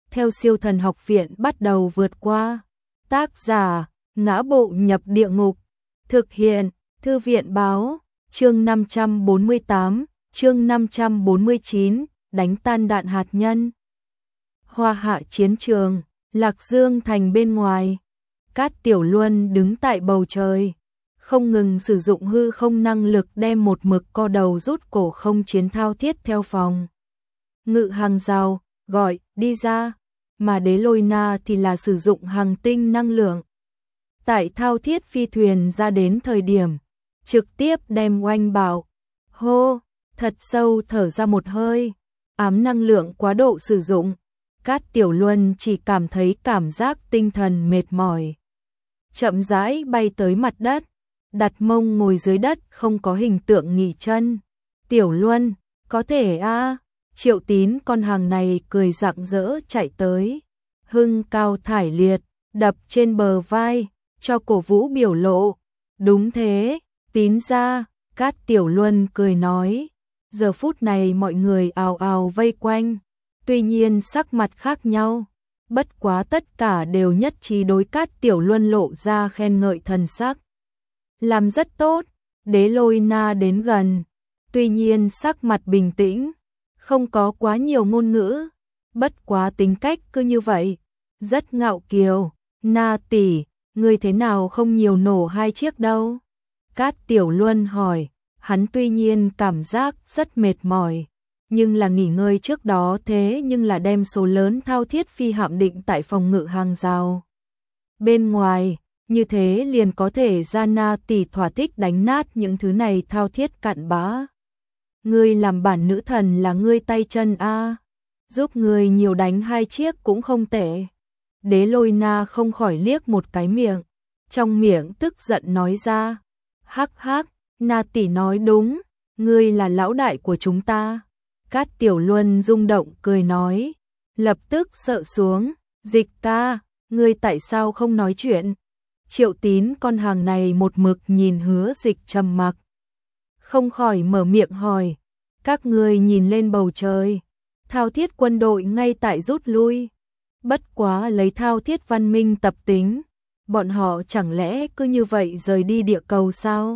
theo siêu thần học viện bắt đầu vượt qua. Tác giả, Ngã Bộ Nhập Địa Ngục. Thực hiện, Thư viện Báo. Chương 548, chương 549, đánh tan đạn hạt nhân. Hoa Hạ chiến trường, Lạc Dương thành bên ngoài. Cát Tiểu Luân đứng tại bầu trời, không ngừng sử dụng hư không năng lực đem một mực co đầu rút cổ không chiến thao thiết theo phòng ngự hàng rào, gọi, đi ra, mà Đế Lôi Na thì là sử dụng hàng tinh năng lượng. Tại thao thiết phi thuyền ra đến thời điểm, trực tiếp đem oanh bảo, hô, thật sâu thở ra một hơi, ám năng lượng quá độ sử dụng, Cát Tiểu Luân chỉ cảm thấy cảm giác tinh thần mệt mỏi. Chậm rãi bay tới mặt đất, đặt mông ngồi dưới đất không có hình tượng nghỉ chân. Tiểu Luân, có thể a? Triệu Tín con hàng này cười rạng rỡ chạy tới, hưng cao thải liệt, đập trên bờ vai, cho cổ vũ biểu lộ. Đúng thế, Tín ra, Cát Tiểu Luân cười nói. Giờ phút này mọi người ào ào vây quanh, tuy nhiên sắc mặt khác nhau, bất quá tất cả đều nhất trí đối Cát Tiểu Luân lộ ra khen ngợi thần sắc. Làm rất tốt. Đế Lôi Na đến gần, tuy nhiên sắc mặt bình tĩnh, không có quá nhiều ngôn ngữ, bất quá tính cách cứ như vậy, rất ngạo kiều. Na tỷ, ngươi thế nào không nhiều nổ 2 chiếc đâu? Cát Tiểu Luân hỏi, hắn tuy nhiên cảm giác rất mệt mỏi, nhưng là nghỉ ngơi trước đó thế nhưng là đem số lớn thao thiết phi hạm định tại phòng ngự hàng rào bên ngoài, như thế liền có thể ra Na tỷ thỏa thích đánh nát những thứ này thao thiết cặn bã. Ngươi làm bản nữ thần là ngươi tay chân a, giúp ngươi nhiều đánh 2 chiếc cũng không tệ. Đế Lôi Na không khỏi liếc một cái miệng, trong miệng tức giận nói ra, hắc hắc, Na tỷ nói đúng, ngươi là lão đại của chúng ta. Cát Tiểu Luân rung động cười nói, lập tức sợ xuống, Dịch ca, ngươi tại sao không nói chuyện? Triệu Tín con hàng này một mực nhìn Hứa Dịch trầm mặc, không khỏi mở miệng hỏi, các ngươi nhìn lên bầu trời, thao thiết quân đội ngay tại rút lui, bất quá lấy thao thiết văn minh tập tính, bọn họ chẳng lẽ cứ như vậy rời đi địa cầu sao?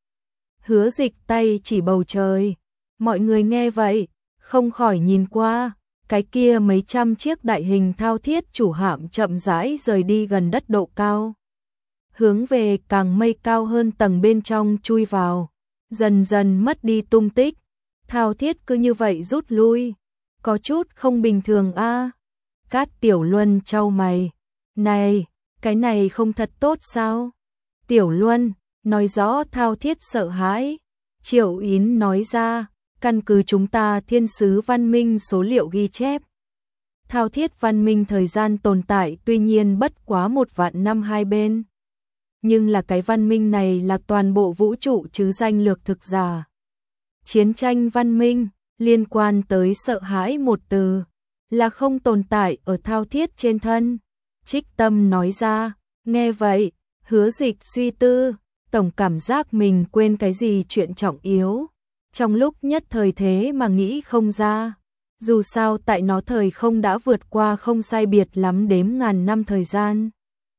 Hứa Dịch tay chỉ bầu trời, mọi người nghe vậy, không khỏi nhìn qua, cái kia mấy trăm chiếc đại hình thao thiết chủ hạm chậm rãi rời đi gần đất độ cao, hướng về càng mây cao hơn tầng bên trong chui vào, dần dần mất đi tung tích. Thao thiết cứ như vậy rút lui, có chút không bình thường a. Cát Tiểu Luân chau mày, này, cái này không thật tốt sao? Tiểu Luân, nói rõ thao thiết sợ hãi. Triệu Yến nói ra, căn cứ chúng ta thiên sứ văn minh số liệu ghi chép, thao thiết văn minh thời gian tồn tại tuy nhiên bất quá 1 vạn năm hai bên, nhưng là cái văn minh này là toàn bộ vũ trụ chứ danh lược thực giả. Chiến tranh văn minh, liên quan tới sợ hãi một từ, là không tồn tại ở thao thiết trên thân. Trích Tâm nói ra, nghe vậy, Hứa Dịch suy tư, tổng cảm giác mình quên cái gì chuyện trọng yếu. Trong lúc nhất thời thế mà nghĩ không ra, dù sao tại nó thời không đã vượt qua không sai biệt lắm đếm ngàn năm thời gian.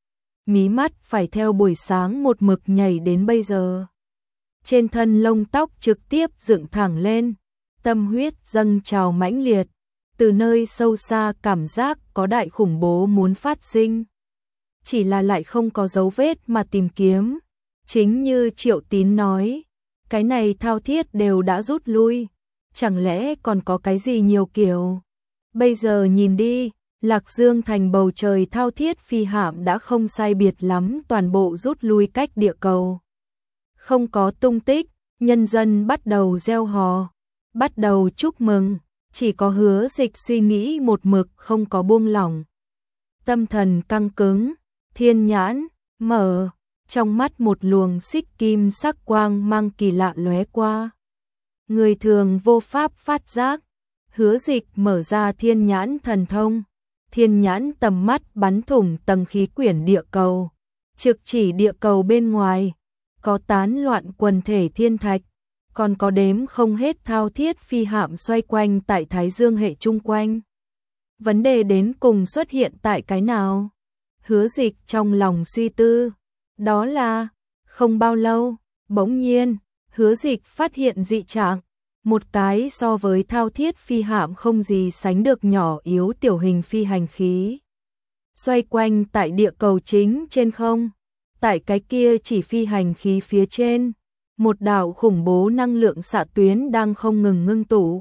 Mí mắt phải theo buổi sáng một mực nhảy đến bây giờ. Trên thân lông tóc trực tiếp dựng thẳng lên, tâm huyết dâng trào mãnh liệt, từ nơi sâu xa cảm giác có đại khủng bố muốn phát sinh. Chỉ là lại không có dấu vết mà tìm kiếm. Chính như Triệu Tín nói, cái này thao thiết đều đã rút lui, chẳng lẽ còn có cái gì nhiều kiểu. Bây giờ nhìn đi, Lạc Dương thành bầu trời thao thiết phi hạm đã không sai biệt lắm toàn bộ rút lui cách địa cầu. Không có tung tích, nhân dân bắt đầu reo hò, bắt đầu chúc mừng, chỉ có Hứa Dịch suy nghĩ một mực không có buông lỏng. Tâm thần căng cứng, thiên nhãn, mở, trong mắt một luồng xích kim sắc quang mang kỳ lạ lóe qua. Người thường vô pháp phát giác, Hứa Dịch mở ra thiên nhãn thần thông. Thiên nhãn tầm mắt bắn thủng tầng khí quyển địa cầu, trực chỉ địa cầu bên ngoài, có tán loạn quần thể thiên thạch, còn có đếm không hết thao thiết phi hạm xoay quanh tại Thái Dương hệ chung quanh. Vấn đề đến cùng xuất hiện tại cái nào? Hứa Dịch trong lòng suy tư, đó là không bao lâu, bỗng nhiên, Hứa Dịch phát hiện dị trạng, một cái so với thao thiết phi hạm không gì sánh được nhỏ yếu tiểu hình phi hành khí. Xoay quanh tại địa cầu chính trên không, tại cái kia chỉ phi hành khí phía trên, một đạo khủng bố năng lượng xạ tuyến đang không ngừng ngưng tụ.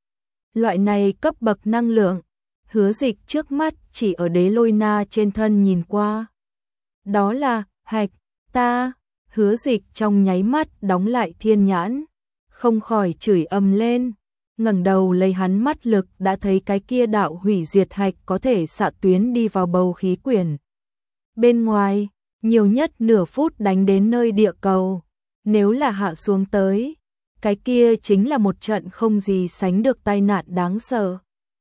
Loại này cấp bậc năng lượng, Hứa Dịch trước mắt chỉ ở đế lôi na trên thân nhìn qua. Đó là hạch, ta, Hứa Dịch trong nháy mắt đóng lại thiên nhãn, không khỏi chửi ầm lên, ngẩng đầu lấy hắn mắt lực đã thấy cái kia đạo hủy diệt hạch có thể xạ tuyến đi vào bầu khí quyển. Bên ngoài, nhiều nhất nửa phút đánh đến nơi địa cầu, nếu là hạ xuống tới, cái kia chính là một trận không gì sánh được tai nạn đáng sợ.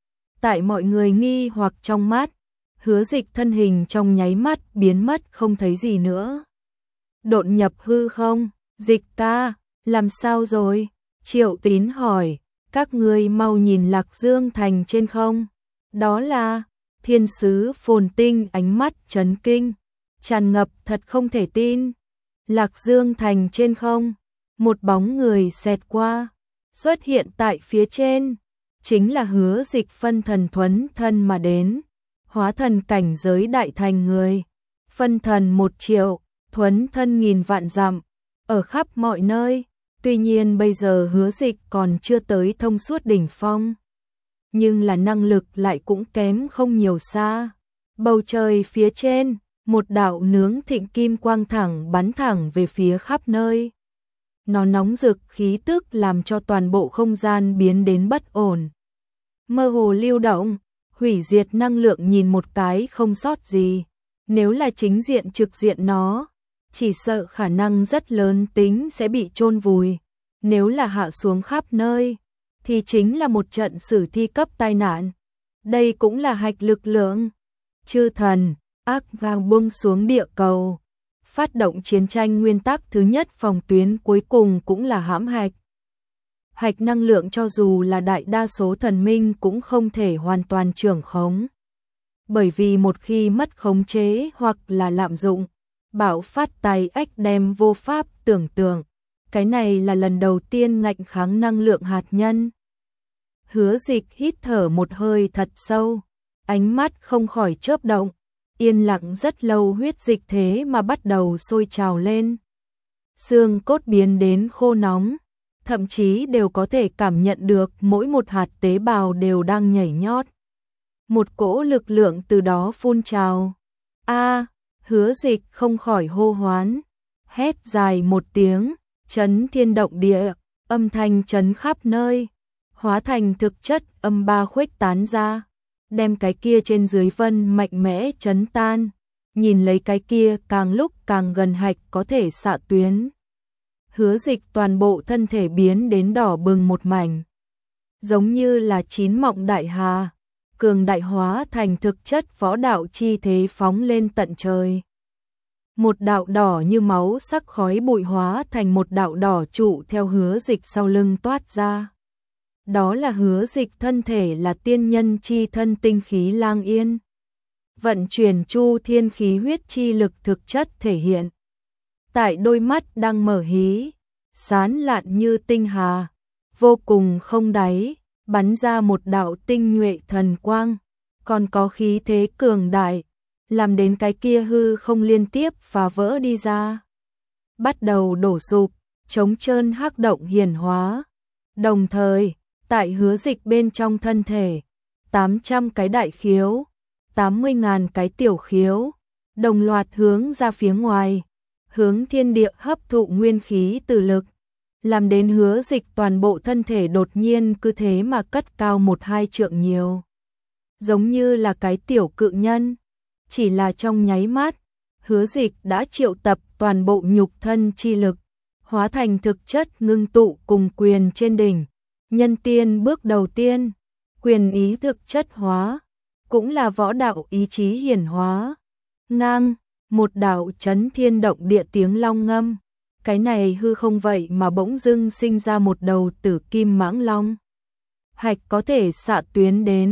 Tại mọi người nghi hoặc trong mắt, Hứa Dịch thân hình trong nháy mắt biến mất không thấy gì nữa. Độn nhập hư không, Dịch ca, làm sao rồi? Triệu Tín hỏi, các ngươi mau nhìn Lạc Dương Thành trên không. Đó là thiên sứ Phồn Tinh ánh mắt chấn kinh, tràn ngập thật không thể tin. Lạc Dương Thành trên không, một bóng người xẹt qua, xuất hiện tại phía trên, chính là Hứa Dịch phân thần thuấn thân mà đến, hóa thần cảnh giới đại thành người, phân thần 1 triệu, thuấn thân nghìn vạn dặm, ở khắp mọi nơi. Tuy nhiên bây giờ Hứa Dịch còn chưa tới thông suốt đỉnh phong, nhưng là năng lực lại cũng kém không nhiều xa. Bầu trời phía trên, một đạo nướng thịnh kim quang thẳng bắn thẳng về phía khắp nơi. Nó nóng rực khí tức làm cho toàn bộ không gian biến đến bất ổn. Mơ hồ lưu động, hủy diệt năng lượng nhìn một cái không sót gì. Nếu là chính diện trực diện nó, chỉ sợ khả năng rất lớn tính sẽ bị chôn vùi. Nếu là hạ xuống khắp nơi, thì chính là một trận sử thi cấp tai nạn. Đây cũng là hạch lực lượng. Chư thần, ác vang buông xuống địa cầu. Phát động chiến tranh nguyên tắc thứ nhất phòng tuyến cuối cùng cũng là hãm hạch. Hạch năng lượng cho dù là đại đa số thần minh cũng không thể hoàn toàn trưởng khống. Bởi vì một khi mất khống chế hoặc là lạm dụng, bạo phát tài ách đem vô pháp tưởng tượng. Cái này là lần đầu tiên ngạnh kháng năng lượng hạt nhân. Hứa Dịch hít thở một hơi thật sâu, ánh mắt không khỏi chớp động, yên lặng rất lâu huyết dịch thế mà bắt đầu sôi trào lên. Xương cốt biến đến khô nóng, thậm chí đều có thể cảm nhận được mỗi một hạt tế bào đều đang nhảy nhót. Một cỗ lực lượng từ đó phun trào. A, Hứa Dịch không khỏi hô hoán, hét dài một tiếng, chấn thiên động địa, âm thanh chấn khắp nơi, hóa thành thực chất âm ba khuếch tán ra, đem cái kia trên dưới vân mạnh mẽ chấn tan, nhìn lấy cái kia càng lúc càng gần hạch có thể xạ tuyến. Hứa Dịch toàn bộ thân thể biến đến đỏ bừng một mảnh, giống như là chín mọng đại hà, cường đại hóa thành thực chất võ đạo chi thế phóng lên tận trời. Một đạo đỏ như máu sắc khói bụi hóa thành một đạo đỏ trụ theo Hứa Dịch sau lưng toát ra. Đó là Hứa Dịch thân thể là tiên nhân chi thân tinh khí lang yên. Vận chuyển chu thiên khí huyết chi lực thực chất thể hiện. Tại đôi mắt đang mở hí, sán lạn như tinh hà, vô cùng không đáy, bắn ra một đạo tinh nhuệ thần quang, còn có khí thế cường đại, làm đến cái kia hư không liên tiếp phá vỡ đi ra. Bắt đầu đổ sụp, trống trơn hắc động hiển hóa. Đồng thời, tại Hứa Dịch bên trong thân thể, 800 cái đại khiếu, 80.000 cái tiểu khiếu, đồng loạt hướng ra phía ngoài, hướng thiên địa hấp thụ nguyên khí từ lực, làm đến Hứa Dịch toàn bộ thân thể đột nhiên cứ thế mà cất cao 1-2 trượng nhiều. Giống như là cái tiểu cự nhân, chỉ là trong nháy mắt, Hứa Dịch đã triệu tập toàn bộ nhục thân chi lực, hóa thành thực chất ngưng tụ cùng quyền trên đỉnh. Nhân tiên bước đầu tiên, quyền ý thực chất hóa, cũng là võ đạo ý chí hiển hóa. Ngang, một đạo chấn thiên động địa tiếng long ngâm. Cái này hư không vậy mà bỗng dưng sinh ra một đầu tử kim mãng long. Hạch có thể xạ tuyến đến,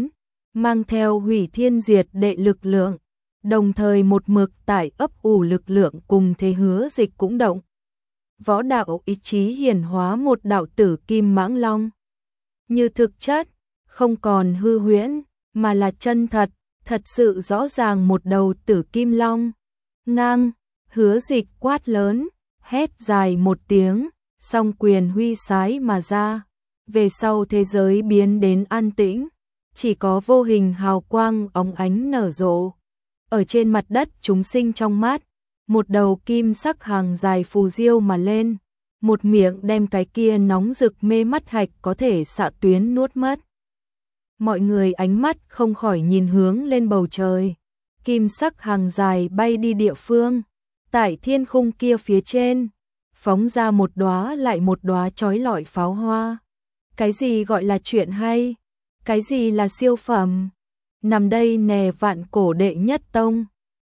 mang theo hủy thiên diệt đệ lực lượng, đồng thời một mực tại ấp ủ lực lượng cùng thế Hứa Dịch cũng động. Võ đạo ý chí hiển hóa một đạo tử kim mãng long. Như thực chất, không còn hư huyễn, mà là chân thật, thật sự rõ ràng một đầu tử kim long. Ngang, Hứa Dịch quát lớn, hét dài một tiếng, song quyền huy sái mà ra. Về sau thế giới biến đến an tĩnh, chỉ có vô hình hào quang óng ánh nở rộ. Ở trên mặt đất chúng sinh trong mát, một đầu kim sắc hàng dài phù diêu mà lên, một miệng đem cái kia nóng rực mê mắt hạch có thể xạ tuyến nuốt mất. Mọi người ánh mắt không khỏi nhìn hướng lên bầu trời, kim sắc hàng dài bay đi địa phương, tại thiên khung kia phía trên, phóng ra một đóa lại một đóa chói lọi pháo hoa. Cái gì gọi là chuyện hay? Cái gì là siêu phẩm? Nằm đây nè vạn cổ đệ nhất tông.